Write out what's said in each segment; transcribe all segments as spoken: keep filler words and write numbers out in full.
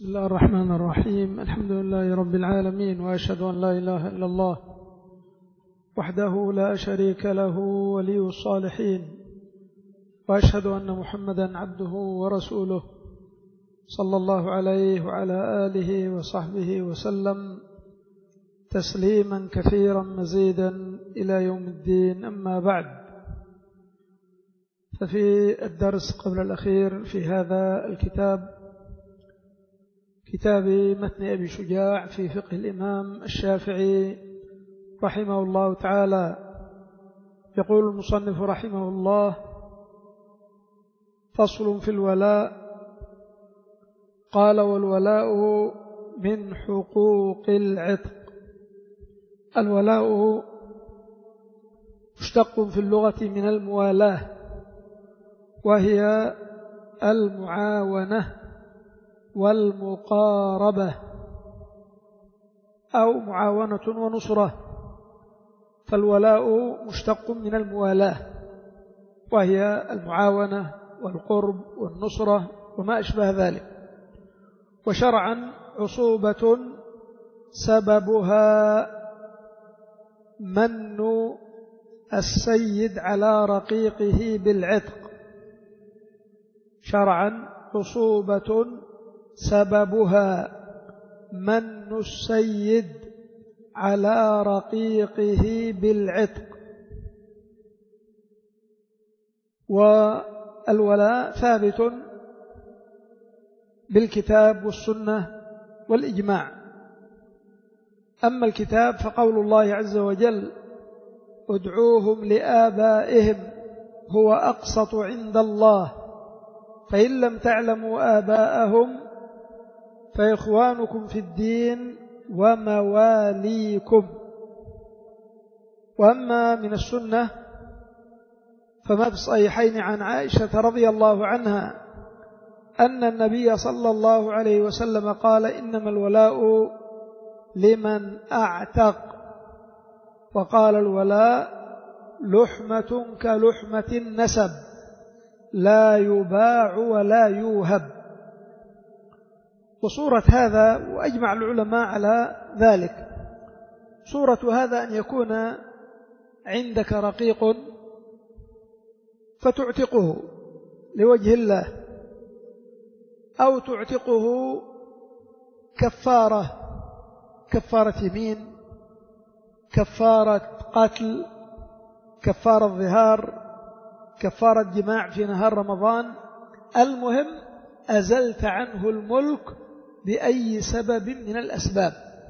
بسم الله الرحمن الرحيم. الحمد لله رب العالمين، وأشهد أن لا إله إلا الله وحده لا شريك له ولي الصالحين، وأشهد أن محمدا عبده ورسوله صلى الله عليه وعلى آله وصحبه وسلم تسليما كثيرا مزيدا إلى يوم الدين. أما بعد، ففي الدرس قبل الأخير في هذا الكتاب، كتاب متن أبي شجاع في فقه الإمام الشافعي رحمه الله تعالى، يقول المصنف رحمه الله: فصل في الولاء. قال: والولاء من حقوق العتق. الولاء مشتق في اللغة من الموالاة، وهي المعاونة والمقاربة أو معاونة ونصرة. فالولاء مشتق من الموالاة، وهي المعاونة والقرب والنصرة وما أشبه ذلك. وشرعا عصوبة سببها من السيد على رقيقه بالعتق. شرعا عصوبة سببها من السيد على رقيقه بالعتق. والولاء ثابت بالكتاب والسنة والإجماع. أما الكتاب فقول الله عز وجل: ادعوهم لآبائهم هو أقسط عند الله فإن لم تعلموا آباءهم فإخوانكم في الدين ومواليكم. وأما من السنة فما في الصحيحين عن عائشة رضي الله عنها أن النبي صلى الله عليه وسلم قال: إنما الولاء لمن أعتق. وقال: الولاء لحمة كلحمة النسب لا يباع ولا يوهب. وصورة هذا، وأجمع العلماء على ذلك، صورة هذا أن يكون عندك رقيق فتعتقه لوجه الله، أو تعتقه كفارة، كفارة يمين، كفارة قتل، كفارة ظهار، كفارة جماع في نهار رمضان. المهم أزلت عنه الملك بأي سبب من الأسباب،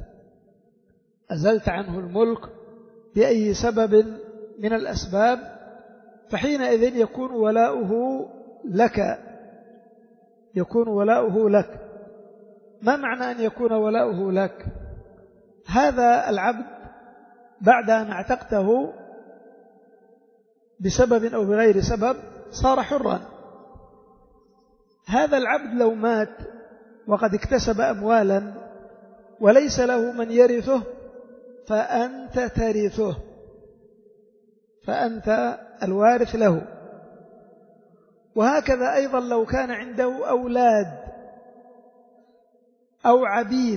أزلت عنه الملك بأي سبب من الأسباب، فحينئذ يكون ولاؤه لك، يكون ولاؤه لك. ما معنى أن يكون ولاؤه لك؟ هذا العبد بعد أن اعتقته بسبب أو بغير سبب صار حرا. هذا العبد لو مات وقد اكتسب أموالا وليس له من يرثه فأنت ترثه، فأنت الوارث له. وهكذا أيضا لو كان عنده أولاد أو عبيد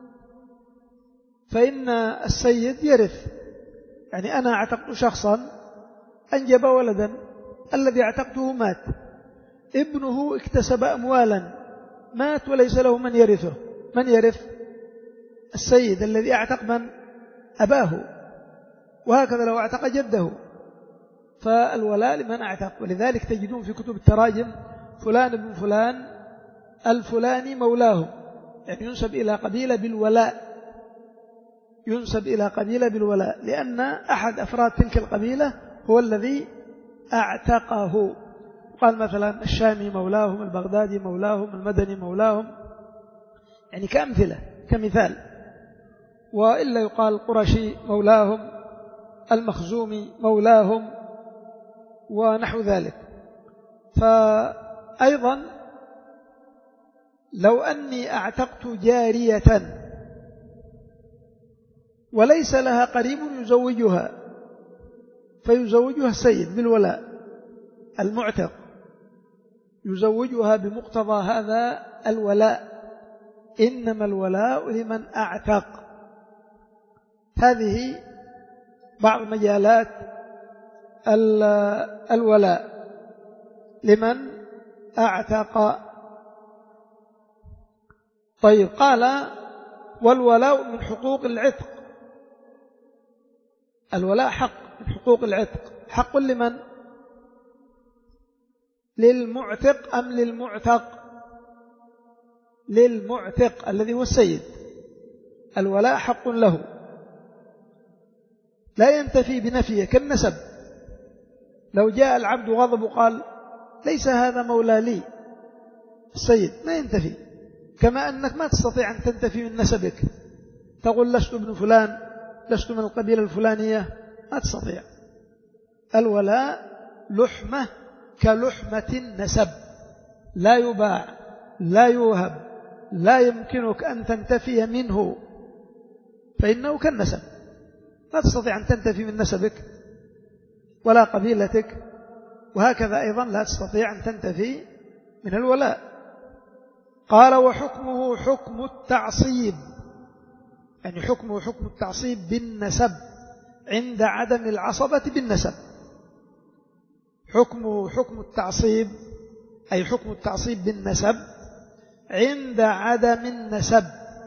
فإن السيد يرث. يعني أنا اعتقت شخصا أنجب ولدا، الذي اعتقته مات، ابنه اكتسب أموالا، مات وليس له من يرثه. من يرث؟ السيد الذي اعتق من؟ أباه. وهكذا لو اعتق جده، فالولاء لمن اعتق. ولذلك تجدون في كتب التراجم فلان بن فلان الفلاني مولاه، يعني ينسب إلى قبيلة بالولاء، ينسب إلى قبيلة بالولاء، لأن أحد أفراد تلك القبيلة هو الذي اعتقه. قال مثلا الشامي مولاهم، البغدادي مولاهم، المدني مولاهم، يعني كأمثلة، كمثال. وإلا يقال القرشي مولاهم، المخزومي مولاهم، ونحو ذلك. فأيضا لو أني اعتقت جارية وليس لها قريب يزوجها فيزوجها السيد بالولاء، المعتق يزوجها بمقتضى هذا الولاء، إنما الولاء لمن أعتق. هذه بعض مجالات الولاء لمن أعتق. طيب، قال والولاء من حقوق العتق. الولاء حق من حقوق العتق. حق لمن؟ للمعتق أم للمعتق؟ للمعتق الذي هو السيد. الولاء حق له لا ينتفي بنفيه كالنسب. لو جاء العبد غضب وقال ليس هذا مولى لي السيد، ما ينتفي. كما أنك ما تستطيع أن تنتفي من نسبك، تقول لست ابن فلان، لست من القبيلة الفلانية، ما تستطيع. الولاء لحمة كلحمة النسب، لا يباع لا يوهب، لا يمكنك أن تنتفي منه، فإنه كالنسب. لا تستطيع أن تنتفي من نسبك ولا قبيلتك، وهكذا أيضا لا تستطيع أن تنتفي من الولاء. قال وحكمه حكم التعصيب، يعني حكمه حكم التعصيب بالنسب عند عدم العصبة بالنسب. حكمه حكم التعصيب، أي حكم التعصيب بالنسب عند عدم النسب،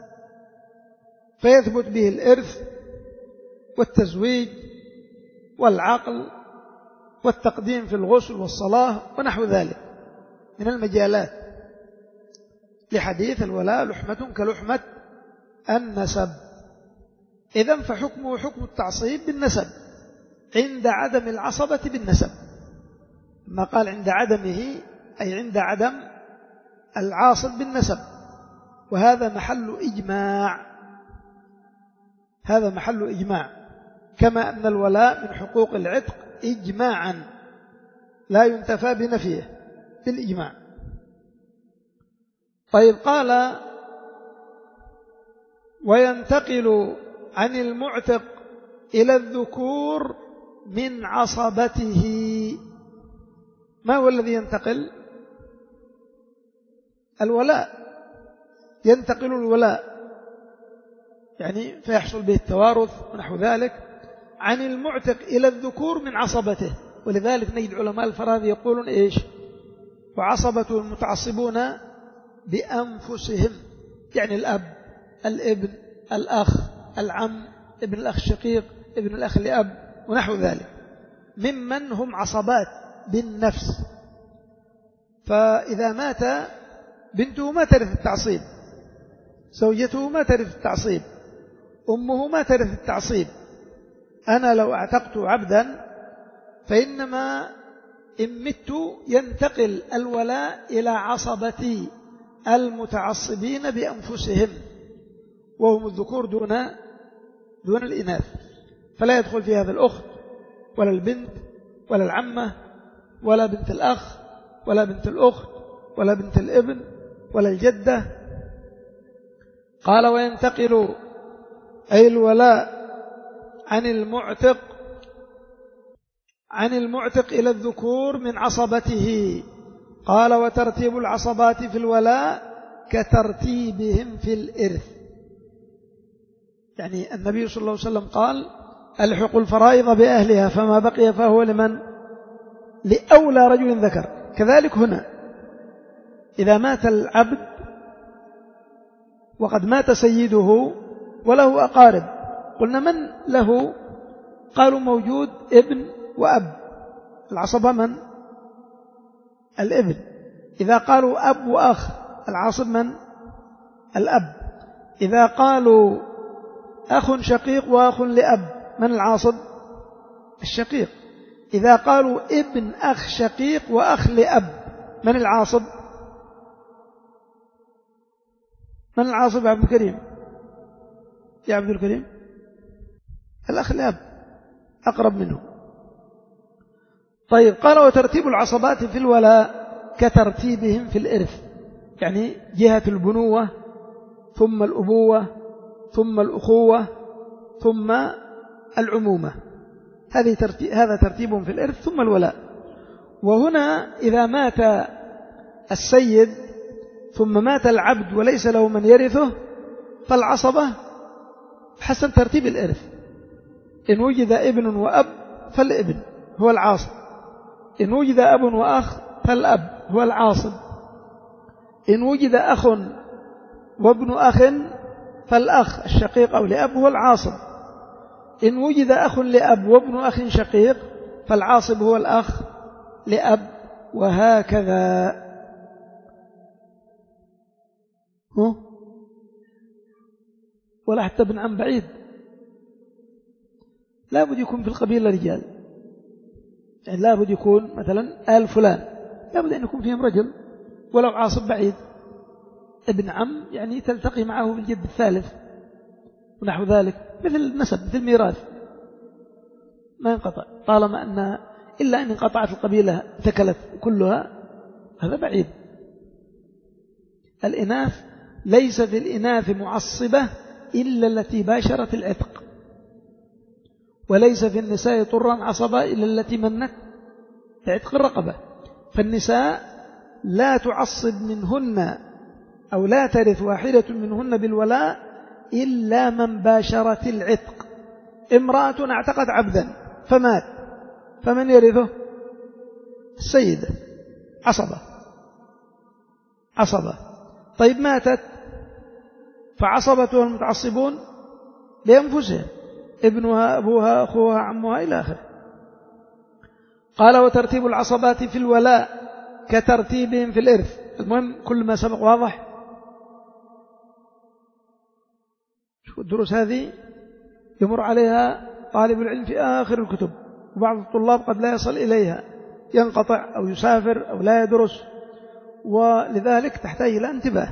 فيثبت به الإرث والتزويج والعقل والتقديم في الغسل والصلاة ونحو ذلك من المجالات، لحديث الولاء لحمة كلحمة النسب. إذن فحكمه حكم التعصيب بالنسب عند عدم العصبة بالنسب. ما قال عند عدمه أي عند عدم العاصب بالنسب، وهذا محل إجماع. هذا محل إجماع، كما أن الولاء من حقوق العتق إجماعا لا ينتفى بنفيه بالإجماع. طيب، قال وينتقل عن المعتق إلى الذكور من عصبته. ما هو الذي ينتقل؟ الولاء. ينتقل الولاء يعني فيحصل به التوارث ونحو ذلك عن المعتق إلى الذكور من عصبته. ولذلك نجد علماء الفرائض يقولون إيش؟ وعصبته المتعصبون بأنفسهم، يعني الأب، الابن، الأخ، العم، ابن الأخ الشقيق، ابن الأخ لأب ونحو ذلك، ممن هم عصبات بالنفس. فإذا مات بنته ما ترث التعصيب، زوجته ما ترث التعصيب، أمه ما ترث التعصيب. أنا لو اعتقت عبدا فإنما إن مت ينتقل الولاء إلى عصبتي المتعصبين بأنفسهم، وهم الذكور دون دون الإناث، فلا يدخل في هذا الأخت ولا البنت ولا العمة ولا بنت الأخ ولا بنت الأخت ولا بنت الابن ولا الجدة. قال وينتقل أي الولاء عن المعتق عن المعتق إلى الذكور من عصبته. قال وترتيب العصبات في الولاء كترتيبهم في الإرث. يعني النبي صلى الله عليه وسلم قال ألحق الفرائض بأهلها فما بقي فهو لمن؟ لأولى رجل ذكر. كذلك هنا إذا مات العبد وقد مات سيده وله أقارب، قلنا من له؟ قالوا موجود ابن وأب. العصبة من؟ الابن. إذا قالوا أب وأخ العاصب من؟ الأب. إذا قالوا أخ شقيق وأخ لأب من العاصب؟ الشقيق. إذا قالوا ابن أخ شقيق وأخ لأب من العاصب؟ من العاصب يا عبد الكريم؟ يا عبد الكريم الأخ لأب أقرب منه. طيب، قال وترتيب العصبات في الولاء كترتيبهم في الإرث، يعني جهة البنوة ثم الأبوة ثم الأخوة ثم العمومة، هذه ترتيب هذا ترتيبهم في الإرث ثم الولاء. وهنا إذا مات السيد ثم مات العبد وليس له من يرثه فالعصبة حسب ترتيب الإرث. إن وجد ابن وأب فالابن هو العاصب، إن وجد أب وأخ فالأب هو العاصب، إن وجد أخ وابن أخ فالأخ الشقيق أو لأب هو العاصب، إن وجد أخ لأب وابن أخ شقيق فالعاصب هو الأخ لأب، وهكذا. هو ولا حتى ابن عم بعيد، لا بد يكون في القبيلة رجال، يعني لا بد يكون مثلا آل فلان لا بد أن يكون فيهم رجل ولو عاصب بعيد. ابن عم يعني تلتقي معه بالجد الثالث ونحو ذلك، مثل النسب مثل الميراث ما ينقطع طالما أن إلا أن انقطعت القبيلة ثكلت كلها، هذا بعيد. الإناث ليس في الإناث معصبة إلا التي باشرت العتق، وليس في النساء طرا عصبة إلا التي منت بعتق الرقبة. فالنساء لا تعصب منهن أو لا ترث واحدة منهن بالولاء إلا من باشرت العتق. امرأة اعتقت عبدا فمات، فمن يرثه؟ السيدة، عصبة عصبة. طيب ماتت فعصبتها المتعصبون بأنفسهم، ابنها أبوها أخوها عمها إلى آخره. قال وترتيب العصبات في الولاء كترتيبهم في الإرث. المهم كل ما سبق واضح. الدروس هذه يمر عليها طالب العلم في آخر الكتب، وبعض الطلاب قد لا يصل إليها، ينقطع أو يسافر أو لا يدرس، ولذلك تحتاج إلى انتباه.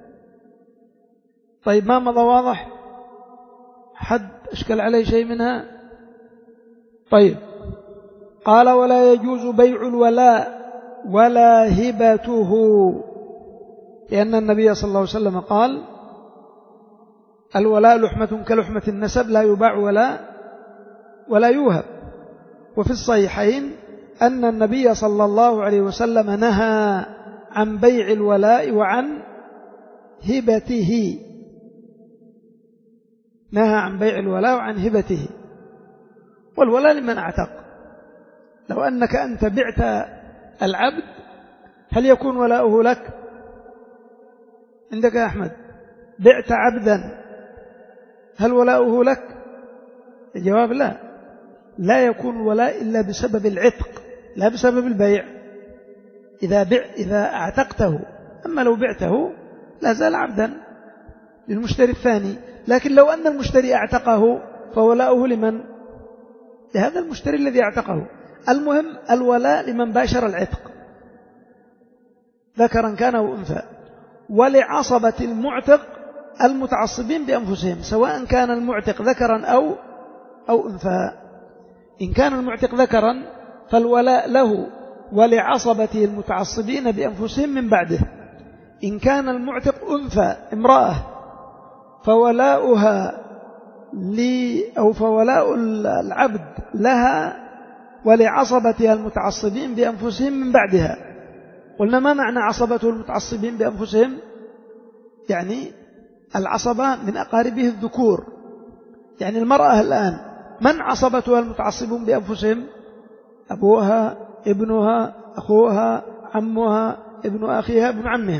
طيب ما مضى واضح؟ حد أشكل عليه شيء منها؟ طيب قال ولا يجوز بيع الولاء ولا هبته، لأن النبي صلى الله عليه وسلم قال الولاء لحمة كلحمة النسب لا يباع ولا ولا يوهب. وفي الصحيحين أن النبي صلى الله عليه وسلم نهى عن بيع الولاء وعن هبته، نهى عن بيع الولاء وعن هبته. والولاء لمن اعتق. لو أنك أنت بعت العبد هل يكون ولاؤه لك؟ عندك يا أحمد بعت عبدا هل ولاؤه لك؟ الجواب لا، لا يكون ولاء إلا بسبب العتق لا بسبب البيع. إذا بع إذا اعتقته، أما لو بعته لا زال عبدا للمشتري الثاني. لكن لو أن المشتري اعتقه فولاؤه لمن؟ لهذا المشتري الذي اعتقه. المهم الولاء لمن باشر العتق ذكرا كان أو أنثى، ولعصبة المعتق المتعصبين بأنفسهم، سواء كان المعتق ذكرا أو أو أنثى. إن كان المعتق ذكرا فالولاء له ولعصبته المتعصبين بأنفسهم من بعده. إن كان المعتق أنثى امرأة فولاؤها لي أو فولاء العبد لها ولعصبتها المتعصبين بأنفسهم من بعدها. قلنا ما معنى عصبته المتعصبين بأنفسهم؟ يعني العصبة من أقاربه الذكور، يعني المرأة الآن من عصبتها المتعصبون بأنفسهم؟ أبوها، ابنها، أخوها، عمها، ابن أخيها، ابن عمها.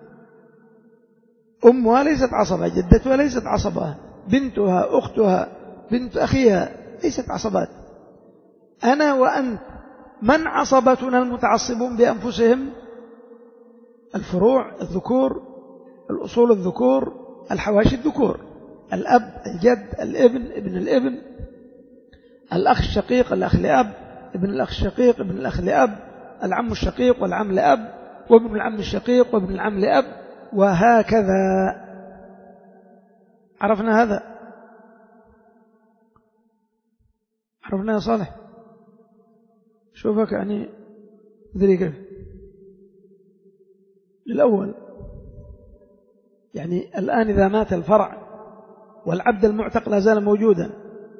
أمها ليست عصبة، جدتها ليست عصبة، بنتها، أختها، بنت أخيها ليست عصبات. أنا وأنت من عصبتنا المتعصبون بأنفسهم؟ الفروع الذكور، الأصول الذكور، الحواشي الذكور، الأب، الجد، الابن، ابن الابن، الأخ الشقيق، الأخ لأب، ابن الأخ الشقيق، ابن الأخ لأب، العم الشقيق والعم لأب، وابن العم الشقيق وابن العم لأب، وهكذا. عرفنا هذا؟ عرفنا يا صالح؟ شوفك يعني ذري كيف للأول. يعني الآن إذا مات الفرع والعبد المعتق لا زال موجودا،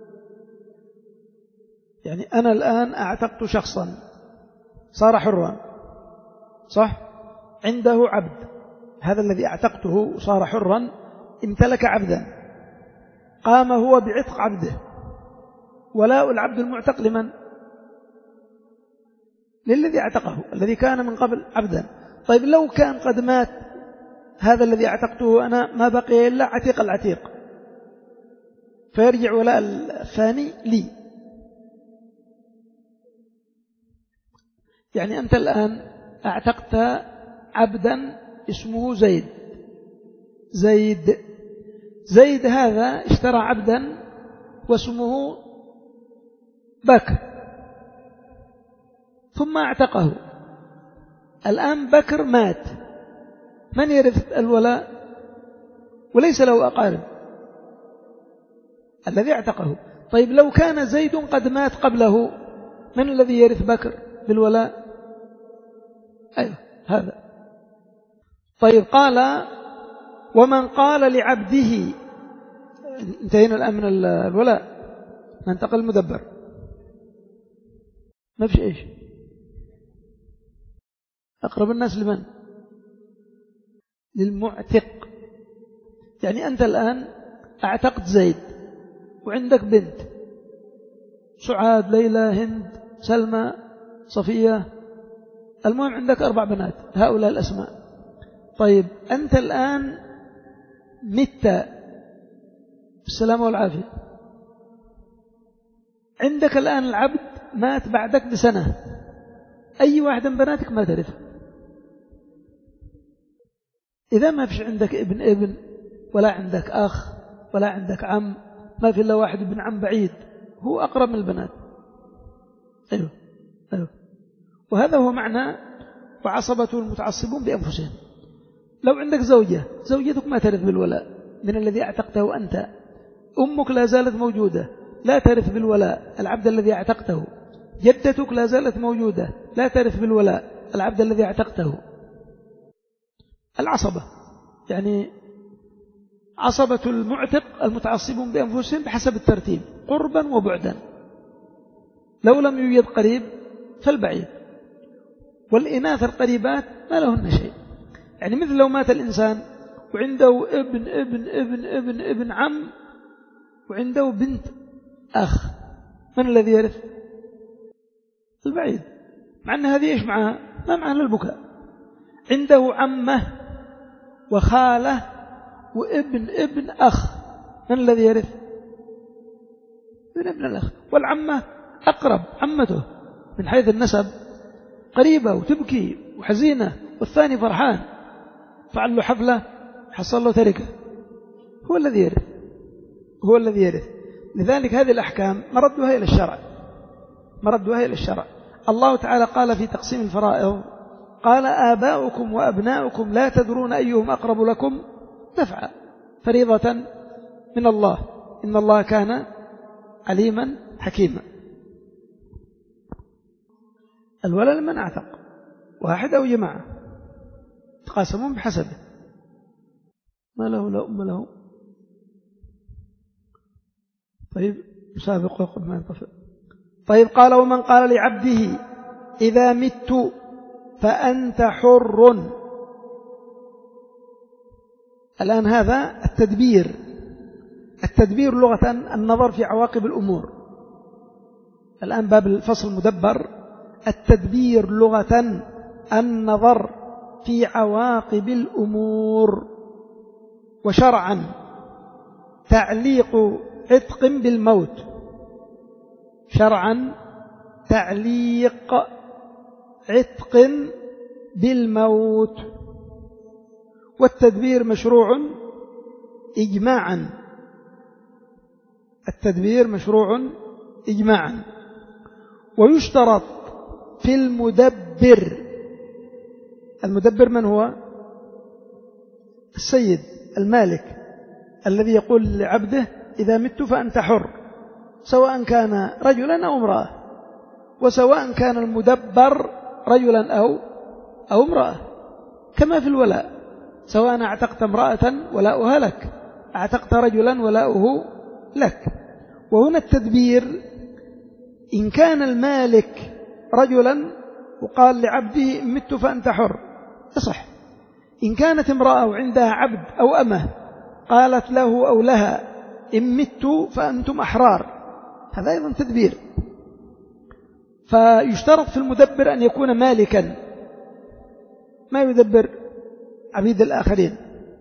يعني أنا الآن أعتقت شخصا صار حرا، صح؟ عنده عبد هذا الذي اعتقته وصار حرا امتلك عبدا، قام هو بعتق عبده، ولاء العبد المعتق لمن؟ للذي اعتقه الذي كان من قبل عبدا. طيب لو كان قد مات هذا الذي اعتقته أنا، ما بقي إلا عتيق العتيق، فيرجع ولاء الثاني لي. يعني أنت الآن اعتقت عبدا اسمه زيد زيد زيد هذا اشترى عبدا واسمه بكر، ثم اعتقه. الآن بكر مات، من يرث الولاء؟ وليس له أقارب، الذي اعتقه. طيب لو كان زيد قد مات قبله، من الذي يرث بكر بالولاء؟ أيوه هذا. طيب قال ومن قال لعبده، انتهينا الآن من الولاء، ننتقل المدبر. ما فيش إيش؟ أقرب الناس لمن؟ للمعتق. يعني أنت الآن اعتقت زيد وعندك بنت، سعاد، ليلى، هند، سلمى، صفية، المهم عندك أربع بنات، هؤلاء الأسماء. طيب أنت الآن مت بالسلامة والعافية، عندك الآن العبد مات بعدك بسنة، أي واحد من بناتك ما ترث. إذا ما فيش عندك ابن ابن ولا عندك أخ ولا عندك عم، ما في إلا واحد ابن عم بعيد هو أقرب من البنات. أيوه أيوه. وهذا هو معنى وعصبته المتعصبون بأنفسهم. لو عندك زوجة، زوجتك ما ترث بالولاء من الذي اعتقته أنت. أمك لا زالت موجودة، لا ترث بالولاء العبد الذي اعتقته. جدتك لا زالت موجودة، لا ترث بالولاء العبد الذي اعتقته. العصبة يعني عصبة المعتق المتعصبون بأنفسهم بحسب الترتيب قربا وبعدا، لو لم يوجد قريب فالبعيد، والإناث القريبات ما لهن شيء. يعني مثل لو مات الإنسان وعنده ابن ابن ابن ابن ابن عم وعنده بنت أخ، من الذي يرث؟ البعيد، مع أن هذه إيش معها؟ ما معها البكاء. عنده عمه وخاله وابن ابن أخ، من الذي يرث؟ من ابن الأخ. والعمة أقرب، عمته من حيث النسب قريبة وتبكي وحزينة، والثاني فرحان فعل له حفلة حصل له تركة، هو الذي يرث هو الذي يرث. لذلك هذه الأحكام مردها إلى الشرع مردها إلى الشرع. الله تعالى قال في تقسيم الفرائض، قال آباؤكم وأبناؤكم لا تدرون أيهم أقرب لكم نفعا، فريضة من الله، إن الله كان عليما حكيما. الولد لمن اعتق، واحد أو جماعة تقاسمون بحسبه، ما له لا أم له. طيب يسابق قبل ما ينطفئ. طيب قال ومن قال لعبده إذا مت فأنت حر. الآن هذا التدبير التدبير لغة النظر في عواقب الأمور. الآن باب الفصل المدبر، التدبير لغة النظر في عواقب الأمور، وشرعا تعليق عتق بالموت. شرعا تعليق عتق بالموت. والتدبير مشروع إجماعا التدبير مشروع إجماعا. ويشترط في المدبر، المدبر من هو؟ السيد المالك الذي يقول لعبده إذا مت فأنت حر، سواء كان رجلا أو امرأة، وسواء كان المدبر رجلا أو أو امرأة، كما في الولاء، سواء اعتقت امرأة ولاؤها لك، اعتقت رجلا ولاؤه لك. وهنا التدبير إن كان المالك رجلا وقال لعبده مت فأنت حر يصح، إن كانت امرأة وعندها عبد أو أمة قالت له أو لها إن مت فأنتم أحرار، هذا أيضا تدبير. فيشترط في المدبر أن يكون مالكا، ما يدبر عبيد الآخرين.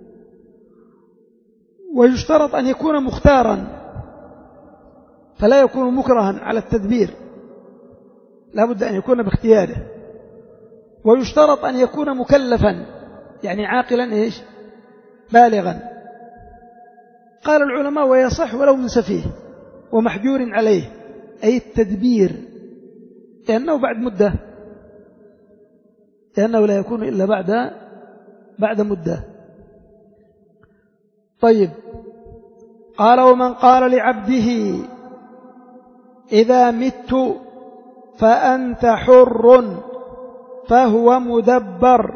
ويشترط أن يكون مختارا، فلا يكون مكرها على التدبير، لا بد أن يكون باختياره. ويشترط أن يكون مكلفا، يعني عاقلا إيش بالغا. قال العلماء ويصح ولو من سفيه ومحجور عليه، أي التدبير، لأنه بعد مدة، لأنه لا يكون إلا بعد بعد مدة. طيب، قال ومن قال لعبده إذا مت فأنت حر فهو مدبر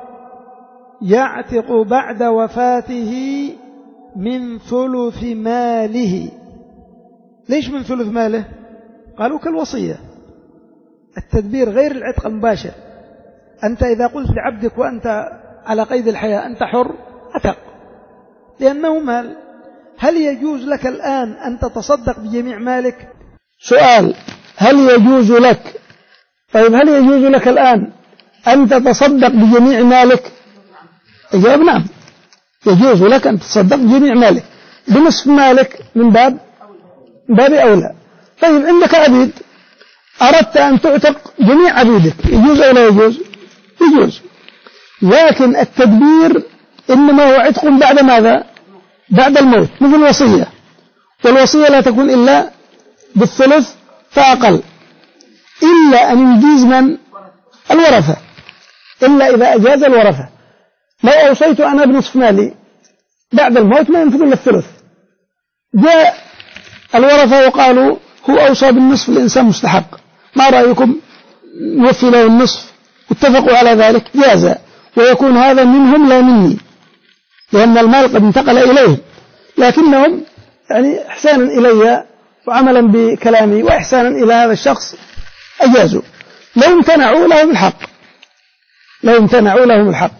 يعتق بعد وفاته من ثلث ماله. ليش من ثلث ماله؟ قالوا كالوصية، التدبير غير العتق المباشر. أنت إذا قلت لعبدك وأنت على قيد الحياة أنت حر، عتق لأنه مال. هل يجوز لك الآن أن تتصدق بجميع مالك؟ سؤال، هل يجوز لك طيب هل يجوز لك الآن أن تتصدق بجميع مالك؟ الجواب نعم، يجوز لك أن تتصدق بجميع مالك. بنصف مالك من باب باب أولى. طيب عندك عبيد، أردت أن تعتق جميع عبيدك، يجوز أو لا يجوز؟ يجوز. لكن التدبير إنما هو عتق بعد ماذا؟ بعد الموت، مثل الوصية، والوصية لا تكون إلا بالثلث فأقل، إلا أن يجيز من؟ الورثة، إلا إذا أجاز الورثة. لو أوصيت أنا بنصف مالي بعد الموت ما ينفذ إلا الثلث، جاء الورثة وقالوا هو أوصى بالنصف، الإنسان مستحق، ما رأيكم نوفي له النصف؟ اتفقوا على ذلك، جاز، ويكون هذا منهم لا مني، لأن المال قد انتقل إليهم، لكنهم يعني إحسانا إلي وعملا بكلامي وإحسانا إلى هذا الشخص أجازوا. لو امتنعوا لهم الحق، لو امتنعوا لهم الحق.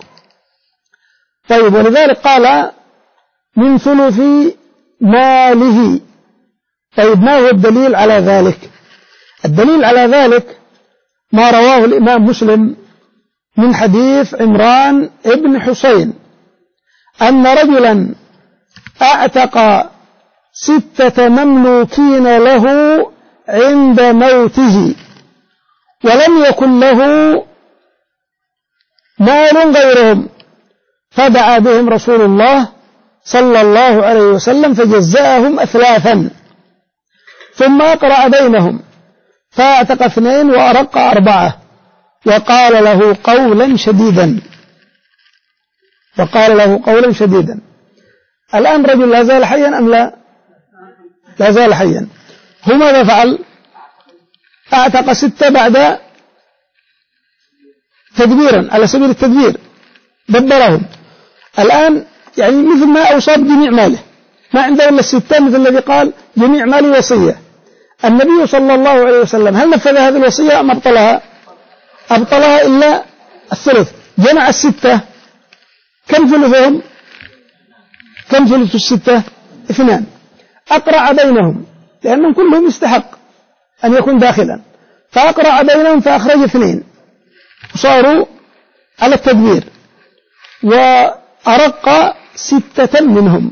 طيب، ولذلك قال من ثلث ماله. طيب، ما هو الدليل على ذلك؟ الدليل على ذلك ما رواه الإمام مسلم من حديث عمران ابن حسين أن رجلا أعتق ستة مملوكين له عند موته ولم يكن له مال غيرهم، فدعا بهم رسول الله صلى الله عليه وسلم فجزأهم أثلاثا، ثم أقرأ بينهم فاعتق اثنين وأرق أربعة، وقال له قولا شديدا وقال له قولا شديدا. الآن رجل لا زال حيا أم لا؟ لا زال حيا. هو ماذا فعل؟ اعتق ستة بعد تدبيرا، على سبيل التدبير دبرهم. الآن يعني مثل ما أوصى بجميع ماله، ما عنده إلا الستة، مثل الذي قال جميع مالي وصية. النبي صلى الله عليه وسلم هل نفذ هذه الوصية أم أبطلها؟ أبطلها إلا الثلث. جمع الستة، كم ثلثهم؟ كم ثلث الستة؟ اثنان. أقرع بينهم لأنهم كلهم يستحق أن يكون داخلا، فأقرع بينهم فأخرج اثنين وصاروا على التدبير، وأرق ستة منهم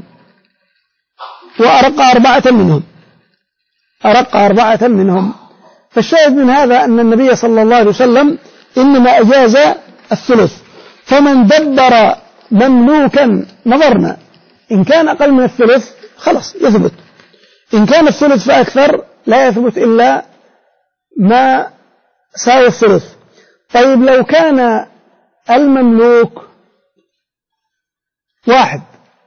وأرق أربعة منهم أرق أربعة منهم. فالشاهد من هذا أن النبي صلى الله عليه وسلم إنما أجاز الثلث. فمن دبر مملوكا نظرنا، إن كان أقل من الثلث خلاص يثبت، إن كان الثلث فأكثر لا يثبت إلا ما ساوى الثلث. طيب، لو كان المملوك واحد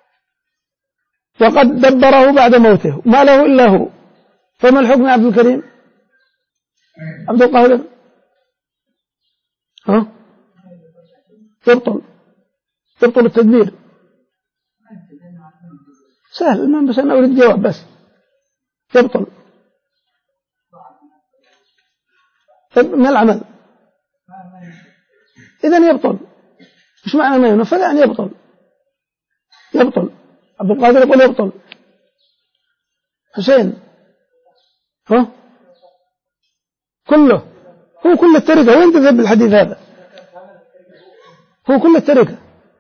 وقد دبره بعد موته ما له إلا هو، فما الحكم يا عبد الكريم؟ عبد القاهر؟ ها؟ يبطل يبطل التدبير. سهل المهم، بس أنا أريد جواب بس. يبطل. طيب، ما العمل؟ إذن يبطل. مش معنى ما ينفذ يعني يبطل يبطل. عبد القادر يقول يبطل. حسين ها كله هو كل التركة. وين تذهب بالحديث هذا؟ هو كل التركة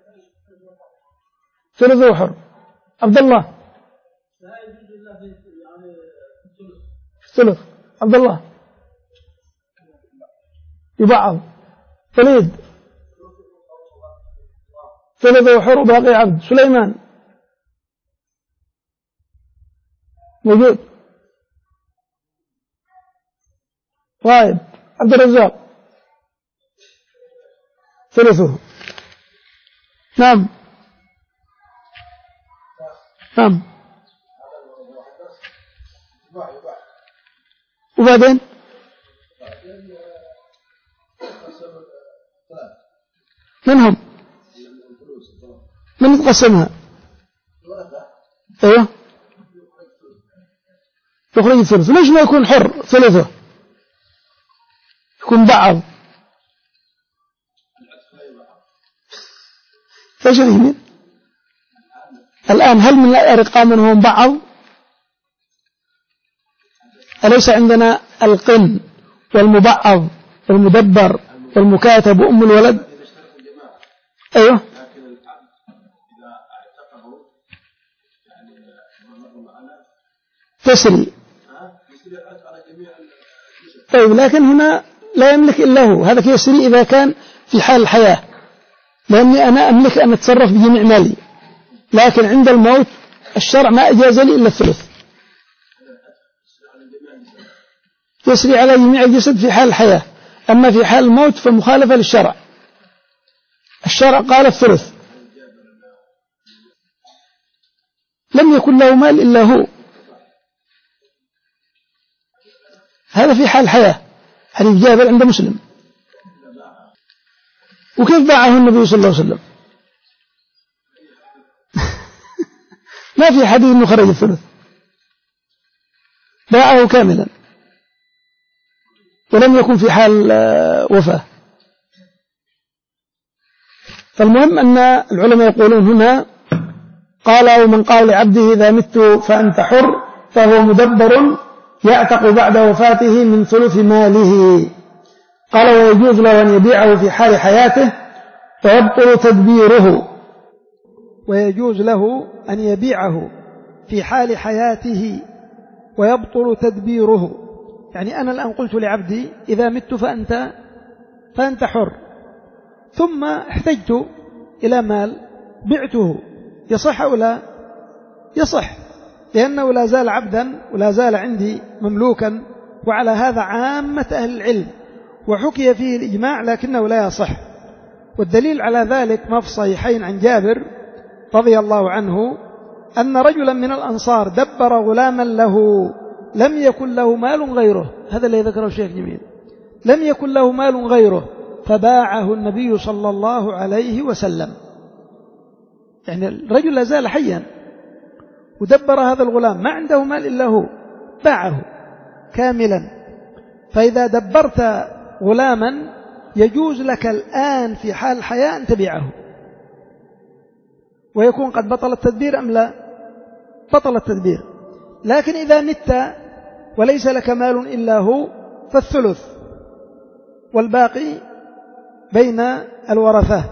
ثلث وحر. عبد الله ثلث. عبد الله يبعض. وليد ثلث وحر وباقي عبد. سليمان موجود. غايب. عبد الرزاق ثلثه. نعم نعم. وبعدين منهم من يتقسمها؟ ايوه يخرج الثلث. ليش ما يكون حر ثلثه يكون بعض؟ ايش يمين الآن؟ هل من الأرقام من هم بعض؟ أليس عندنا القن والمبعض والمدبر والمكاتب وأم الولد؟ أيوه تسري. طيب لكن هنا لا يملك إلا هو. هذا يسري إذا كان في حال الحياة، لأني أنا أملك أن أتصرف بجميع مالي، لكن عند الموت الشرع ما أجاز لي إلا الثلث. يسري على جميع الجسد في حال الحياة، أما في حال الموت فمخالفة للشرع. الشرع قال الثلث. لم يكن له مال إلا هو. هذا في حال الحياة. حديث جابر عند مسلم. وكيف باعه النبي صلى الله عليه وسلم؟ ما في حديث أنه خرج الثلث. باعه كاملا ولم يكن في حال وفاة. فالمهم أن العلماء يقولون هنا قال ومن قال لعبده إذا مت فأنت حر فهو مدبر يعتق بعد وفاته من ثلث ماله. قال ويجوز له أن يبيعه في حال حياته ويبطل تدبيره. ويجوز له أن يبيعه في حال حياته ويبطل تدبيره. يعني أنا الآن قلت لعبدي إذا مت فأنت, فأنت حر، ثم احتجت إلى مال بعته، يصح أو لا؟ يصح، لأنه لا زال عبدا ولا زال عندي مملوكا، وعلى هذا عامة أهل العلم، وحكي فيه الإجماع لكنه لا يصح. والدليل على ذلك ما في الصحيحين عن جابر رضي الله عنه أن رجلا من الأنصار دبر غلاما له لم يكن له مال غيره. هذا اللي ذكره الشيخ جميل. لم يكن له مال غيره فباعه النبي صلى الله عليه وسلم. يعني الرجل لا زال حيا ودبر هذا الغلام، ما عنده مال إلا هو، باعه كاملا. فإذا دبرت غلاما يجوز لك الآن في حال الحياة أن تبيعه، ويكون قد بطل التدبير أم لا؟ بطل التدبير. لكن إذا مت وليس لك مال إلا هو فالثلث، والباقي بين الورثة.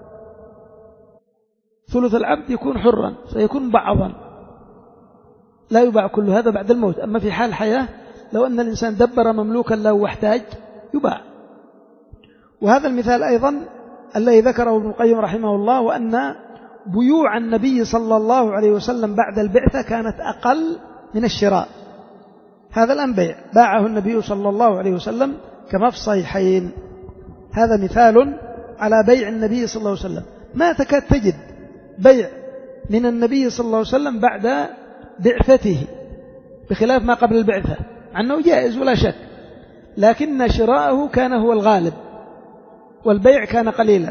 ثلث العبد يكون حرا، سيكون بعضا، لا يباع كل هذا بعد الموت. أما في حال الحياة لو أن الإنسان دبر مملوكا له واحتاج يباع. وهذا المثال أيضا الذي ذكره ابن القيم رحمه الله، وأن بيوع النبي صلى الله عليه وسلم بعد البعثة كانت أقل من الشراء. هذا الآن بيع باعه النبي صلى الله عليه وسلم كما في الصحيحين. هذا مثال على بيع النبي صلى الله عليه وسلم. ما تكاد تجد بيع من النبي صلى الله عليه وسلم بعد بعثته بخلاف ما قبل البعثة، عنه جائز ولا شك، لكن شراءه كان هو الغالب والبيع كان قليلا.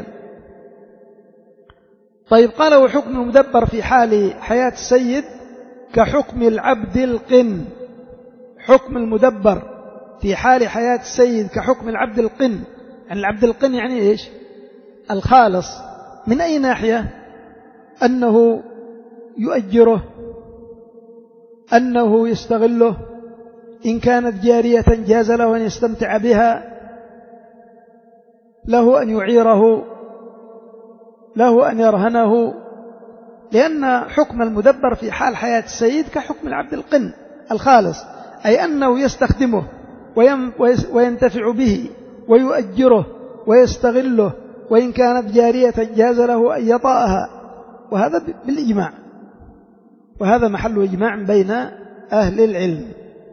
طيب قال وحكم المدبر في حال حياة السيد كحكم العبد القن. حكم المدبر في حال حياة السيد كحكم العبد القن. يعني العبد القن يعني إيش؟ الخالص من أي ناحية؟ أنه يؤجره، أنه يستغله، إن كانت جارية جاز له أن يستمتع بها، له أن يعيره، له أن يرهنه، لأن حكم المدبر في حال حياة السيد كحكم العبد القن الخالص، أي أنه يستخدمه وينتفع به ويؤجره ويستغله، وإن كانت جارية جاز له أن يطأها، وهذا بالإجماع، وهذا محل إجماع بين أهل العلم.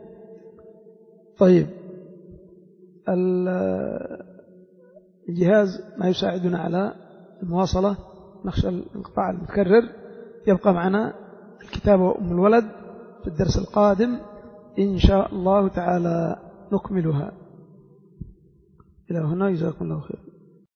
طيب، الجهاز ما يساعدنا على المواصلة، نخشى الانقطاع المتكرر. يبقى معنا الكتاب وأم الولد في الدرس القادم إن شاء الله تعالى نكملها. إلى هنا، جزاكم الله خير.